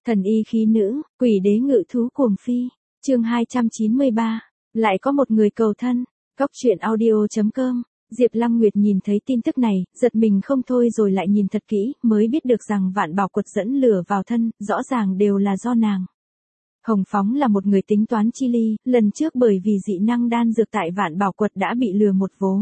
Thần y khí nữ, quỷ đế ngự thú cuồng phi. Chương 293. Lại có một người cầu thân. Cóc truyện audio.com. Diệp Lăng Nguyệt nhìn thấy tin tức này, giật mình không thôi rồi lại nhìn thật kỹ, mới biết được rằng Vạn Bảo Quật dẫn lửa vào thân, rõ ràng đều là do nàng. Hồng Phóng là một người tính toán chi ly, lần trước bởi vì dị năng đan dược tại Vạn Bảo Quật đã bị lừa một vố.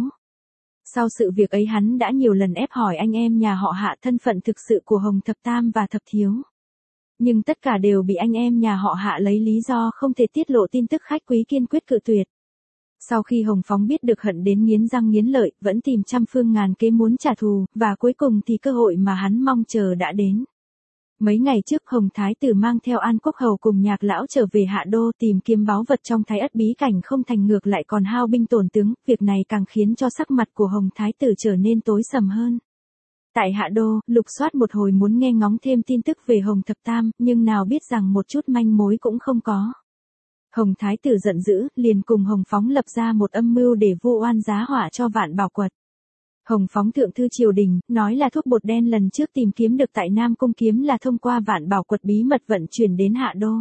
Sau sự việc ấy hắn đã nhiều lần ép hỏi anh em nhà họ Hạ thân phận thực sự của Hồng Thập Tam và Thập Thiếu. Nhưng tất cả đều bị anh em nhà họ Hạ lấy lý do không thể tiết lộ tin tức khách quý kiên quyết cự tuyệt. Sau khi Hồng Phóng biết được hận đến nghiến răng nghiến lợi, vẫn tìm trăm phương ngàn kế muốn trả thù, và cuối cùng thì cơ hội mà hắn mong chờ đã đến. Mấy ngày trước Hồng Thái Tử mang theo An Quốc Hầu cùng Nhạc Lão trở về Hạ Đô tìm kiếm báu vật trong Thái Ất bí cảnh không thành ngược lại còn hao binh tổn tướng, việc này càng khiến cho sắc mặt của Hồng Thái Tử trở nên tối sầm hơn. Tại Hạ Đô, lục soát một hồi muốn nghe ngóng thêm tin tức về Hồng Thập Tam, nhưng nào biết rằng một chút manh mối cũng không có. Hồng Thái Tử giận dữ, liền cùng Hồng Phóng lập ra một âm mưu để vu oan giá họa cho Vạn Bảo Quật. Hồng Phóng thượng thư triều đình, nói là thuốc bột đen lần trước tìm kiếm được tại Nam Cung Kiếm là thông qua Vạn Bảo Quật bí mật vận chuyển đến Hạ Đô.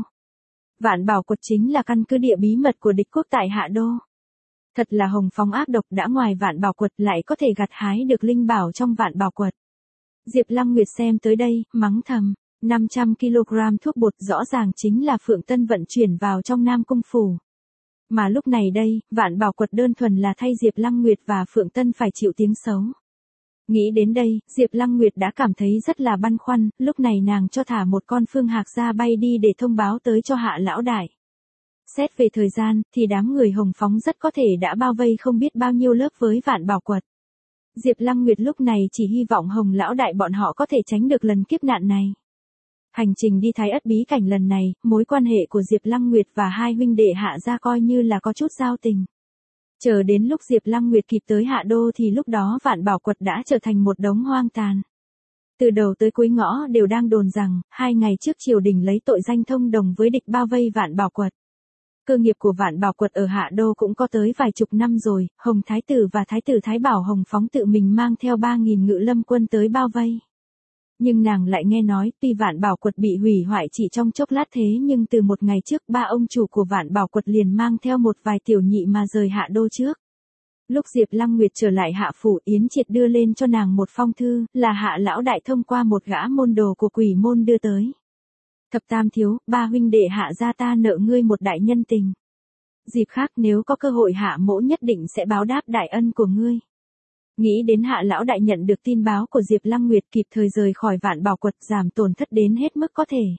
Vạn Bảo Quật chính là căn cứ địa bí mật của địch quốc tại Hạ Đô. Thật là Hồng Phóng ác độc, đã ngoài Vạn Bảo Quật lại có thể gặt hái được linh bảo trong Vạn Bảo Quật. Diệp Lăng Nguyệt xem tới đây, mắng thầm, 500 kg thuốc bột rõ ràng chính là Phượng Tân vận chuyển vào trong Nam Cung phủ. Mà lúc này đây, Vạn Bảo Quật đơn thuần là thay Diệp Lăng Nguyệt và Phượng Tân phải chịu tiếng xấu. Nghĩ đến đây, Diệp Lăng Nguyệt đã cảm thấy rất là băn khoăn, lúc này nàng cho thả một con Phương Hạc ra bay đi để thông báo tới cho Hạ Lão Đại. Xét về thời gian, thì đám người Hồng Phóng rất có thể đã bao vây không biết bao nhiêu lớp với Vạn Bảo Quật. Diệp Lăng Nguyệt lúc này chỉ hy vọng Hồng Lão Đại bọn họ có thể tránh được lần kiếp nạn này. Hành trình đi Thái Ất bí cảnh lần này, mối quan hệ của Diệp Lăng Nguyệt và hai huynh đệ Hạ gia coi như là có chút giao tình. Chờ đến lúc Diệp Lăng Nguyệt kịp tới Hạ Đô thì lúc đó Vạn Bảo Quật đã trở thành một đống hoang tàn. Từ đầu tới cuối ngõ đều đang đồn rằng, 2 ngày trước triều đình lấy tội danh thông đồng với địch bao vây Vạn Bảo Quật. Cơ nghiệp của Vạn Bảo Quật ở Hạ Đô cũng có tới vài chục năm rồi, Hồng Thái Tử và Thái Tử Thái Bảo Hồng Phóng tự mình mang theo 3.000 ngự lâm quân tới bao vây. Nhưng nàng lại nghe nói, tuy Vạn Bảo Quật bị hủy hoại chỉ trong chốc lát thế nhưng từ một ngày trước 3 ông chủ của Vạn Bảo Quật liền mang theo một vài tiểu nhị mà rời Hạ Đô trước. Lúc Diệp Lăng Nguyệt trở lại Hạ Phủ, Yến Triệt đưa lên cho nàng một phong thư, là Hạ Lão Đại thông qua một gã môn đồ của Quỷ môn đưa tới. Thập Tam thiếu, 3 huynh đệ Hạ gia ta nợ ngươi một đại nhân tình. Dịp khác nếu có cơ hội Hạ mỗ nhất định sẽ báo đáp đại ân của ngươi. Nghĩ đến Hạ Lão Đại nhận được tin báo của Diệp Lăng Nguyệt kịp thời rời khỏi Vạn Bảo Quật giảm tổn thất đến hết mức có thể.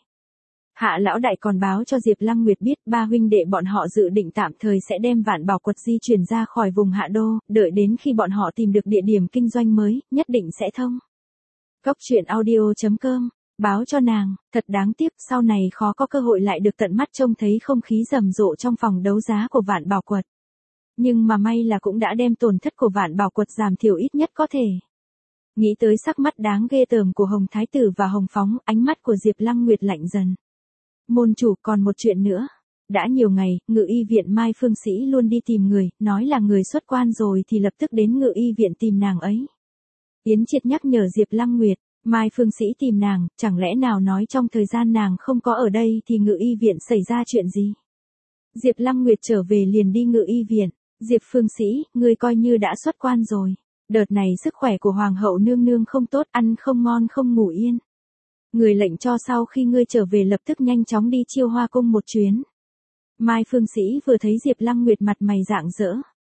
Hạ Lão Đại còn báo cho Diệp Lăng Nguyệt biết 3 huynh đệ bọn họ dự định tạm thời sẽ đem Vạn Bảo Quật di chuyển ra khỏi vùng Hạ Đô, đợi đến khi bọn họ tìm được địa điểm kinh doanh mới, nhất định sẽ thông. Cóc truyện audio.com. Báo cho nàng, thật đáng tiếc sau này khó có cơ hội lại được tận mắt trông thấy không khí rầm rộ trong phòng đấu giá của Vạn Bảo Quật. Nhưng mà may là cũng đã đem tổn thất của Vạn Bảo Quật giảm thiểu ít nhất có thể. Nghĩ tới sắc mắt đáng ghê tởm của Hồng Thái Tử và Hồng Phóng, ánh mắt của Diệp Lăng Nguyệt lạnh dần. Môn chủ, còn một chuyện nữa. Đã nhiều ngày, Ngự Y viện Mai Phương Sĩ luôn đi tìm người, nói là người xuất quan rồi thì lập tức đến Ngự Y viện tìm nàng ấy. Yến Triệt nhắc nhở Diệp Lăng Nguyệt, Mai Phương Sĩ tìm nàng, chẳng lẽ nào nói trong thời gian nàng không có ở đây thì Ngự Y viện xảy ra chuyện gì? Diệp Lăng Nguyệt trở về liền đi Ngự Y viện. Diệp Phương Sĩ, ngươi coi như đã xuất quan rồi. Đợt này sức khỏe của Hoàng hậu nương nương không tốt, ăn không ngon không ngủ yên. Người lệnh cho sau khi ngươi trở về lập tức nhanh chóng đi Chiêu Hoa cung một chuyến. Mai Phương Sĩ vừa thấy Diệp Lăng Nguyệt mặt mày rạng rỡ.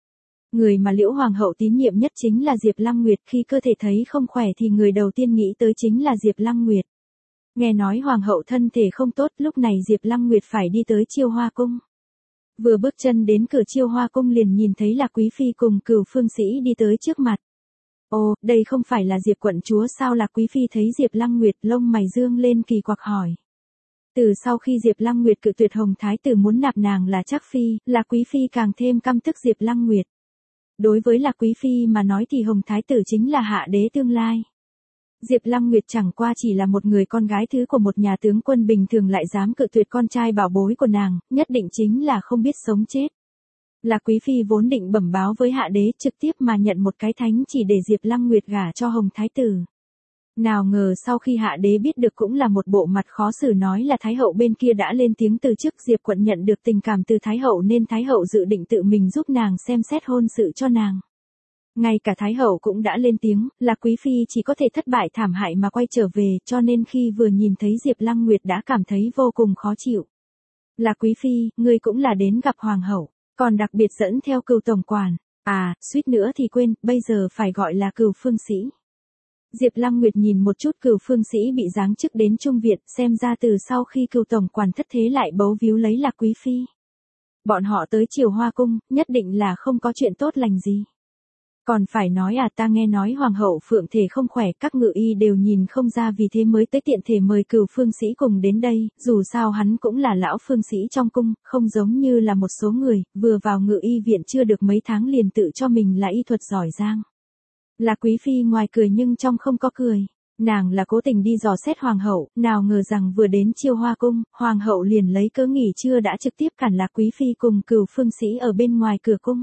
Người mà Liễu Hoàng hậu tín nhiệm nhất chính là Diệp Lăng Nguyệt, khi cơ thể thấy không khỏe thì người đầu tiên nghĩ tới chính là Diệp Lăng Nguyệt. Nghe nói Hoàng hậu thân thể không tốt, lúc này Diệp Lăng Nguyệt phải đi tới Chiêu Hoa cung. Vừa bước chân đến cửa Chiêu Hoa cung liền nhìn thấy là Quý phi cùng Cửu Phương Sĩ đi tới trước mặt. Ồ, đây không phải là Diệp quận chúa sao? Là Quý phi thấy Diệp Lăng Nguyệt, lông mày dương lên kỳ quặc hỏi. Từ sau khi Diệp Lăng Nguyệt cự tuyệt Hồng Thái Tử muốn nạp nàng là Trác phi, là Quý phi càng thêm căm tức Diệp Lăng Nguyệt. Đối với là Quý phi mà nói thì Hồng Thái Tử chính là hạ đế tương lai. Diệp Lăng Nguyệt chẳng qua chỉ là một người con gái thứ của một nhà tướng quân bình thường lại dám cự tuyệt con trai bảo bối của nàng, nhất định chính là không biết sống chết. Là Quý phi vốn định bẩm báo với hạ đế trực tiếp mà nhận một cái thánh chỉ để Diệp Lăng Nguyệt gả cho Hồng Thái Tử. Nào ngờ sau khi hạ đế biết được cũng là một bộ mặt khó xử, nói là Thái hậu bên kia đã lên tiếng từ chức. Diệp Quận nhận được tình cảm từ Thái hậu nên Thái hậu dự định tự mình giúp nàng xem xét hôn sự cho nàng. Ngay cả Thái hậu cũng đã lên tiếng, là Quý Phi chỉ có thể thất bại thảm hại mà quay trở về, cho nên khi vừa nhìn thấy Diệp Lăng Nguyệt đã cảm thấy vô cùng khó chịu. Là Quý Phi, ngươi cũng là đến gặp Hoàng hậu, còn đặc biệt dẫn theo Cửu tổng quản. À, suýt nữa thì quên, bây giờ phải gọi là Cửu phương sĩ. Diệp Lăng Nguyệt nhìn một chút Cửu phương sĩ bị giáng chức đến Trung Viện, xem ra từ sau khi Cửu tổng quản thất thế lại bấu víu lấy Lạc Quý Phi. Bọn họ tới Triều Hoa Cung, nhất định là không có chuyện tốt lành gì. Còn phải nói à, ta nghe nói Hoàng hậu Phượng thể không khỏe, các ngự y đều nhìn không ra, vì thế mới tới tiện thể mời Cửu phương sĩ cùng đến đây, dù sao hắn cũng là lão phương sĩ trong cung, không giống như là một số người, vừa vào ngự y viện chưa được mấy tháng liền tự cho mình là y thuật giỏi giang. Là Quý Phi ngoài cười nhưng trong không có cười. Nàng là cố tình đi dò xét Hoàng hậu, nào ngờ rằng vừa đến Chiêu Hoa Cung, Hoàng hậu liền lấy cớ nghỉ trưa đã trực tiếp cản Lạc Quý Phi cùng Cửu phương sĩ ở bên ngoài cửa cung.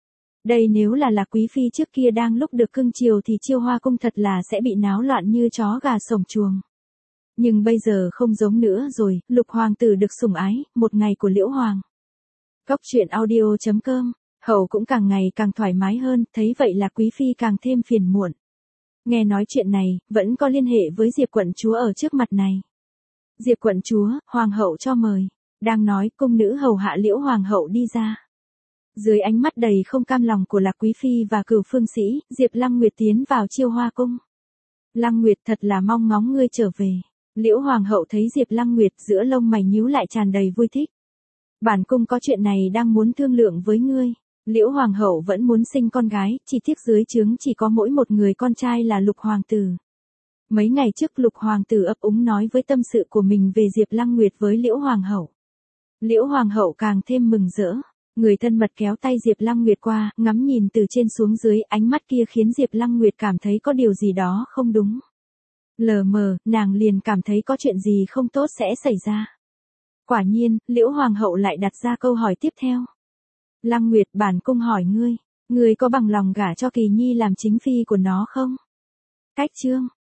Đây nếu là Lạc Quý Phi trước kia đang lúc được cưng chiều thì Chiêu Hoa Cung thật là sẽ bị náo loạn như chó gà sổng chuồng. Nhưng bây giờ không giống nữa rồi, Lục hoàng tử được sủng ái, một ngày của Liễu Hoàng. Cốc truyện audio.com, hậu cũng càng ngày càng thoải mái hơn, thấy vậy Lạc Quý Phi càng thêm phiền muộn. Nghe nói chuyện này, vẫn có liên hệ với Diệp quận chúa ở trước mặt này. Diệp quận chúa, Hoàng hậu cho mời. Đang nói, cung nữ hầu hạ Liễu Hoàng hậu đi ra. Dưới ánh mắt đầy không cam lòng của Lạc Quý Phi và Cửu phương sĩ, Diệp Lăng Nguyệt tiến vào Chiêu Hoa Cung. Lăng Nguyệt, thật là mong ngóng ngươi trở về. Liễu Hoàng hậu thấy Diệp Lăng Nguyệt, giữa lông mày nhíu lại tràn đầy vui thích. Bản cung có chuyện này đang muốn thương lượng với ngươi. Liễu Hoàng hậu vẫn muốn sinh con gái, chỉ tiếc dưới trướng chỉ có mỗi một người con trai là Lục hoàng tử. Mấy ngày trước Lục hoàng tử ấp úng nói với tâm sự của mình về Diệp Lăng Nguyệt với Liễu Hoàng hậu. Liễu Hoàng hậu càng thêm mừng rỡ. Người thân mật kéo tay Diệp Lăng Nguyệt qua, ngắm nhìn từ trên xuống dưới, ánh mắt kia khiến Diệp Lăng Nguyệt cảm thấy có điều gì đó không đúng. Lờ mờ, nàng liền cảm thấy có chuyện gì không tốt sẽ xảy ra. Quả nhiên, Liễu Hoàng hậu lại đặt ra câu hỏi tiếp theo. Lăng Nguyệt, bản cung hỏi ngươi có bằng lòng gả cho Kỳ Nhi làm chính phi của nó không? Cách chương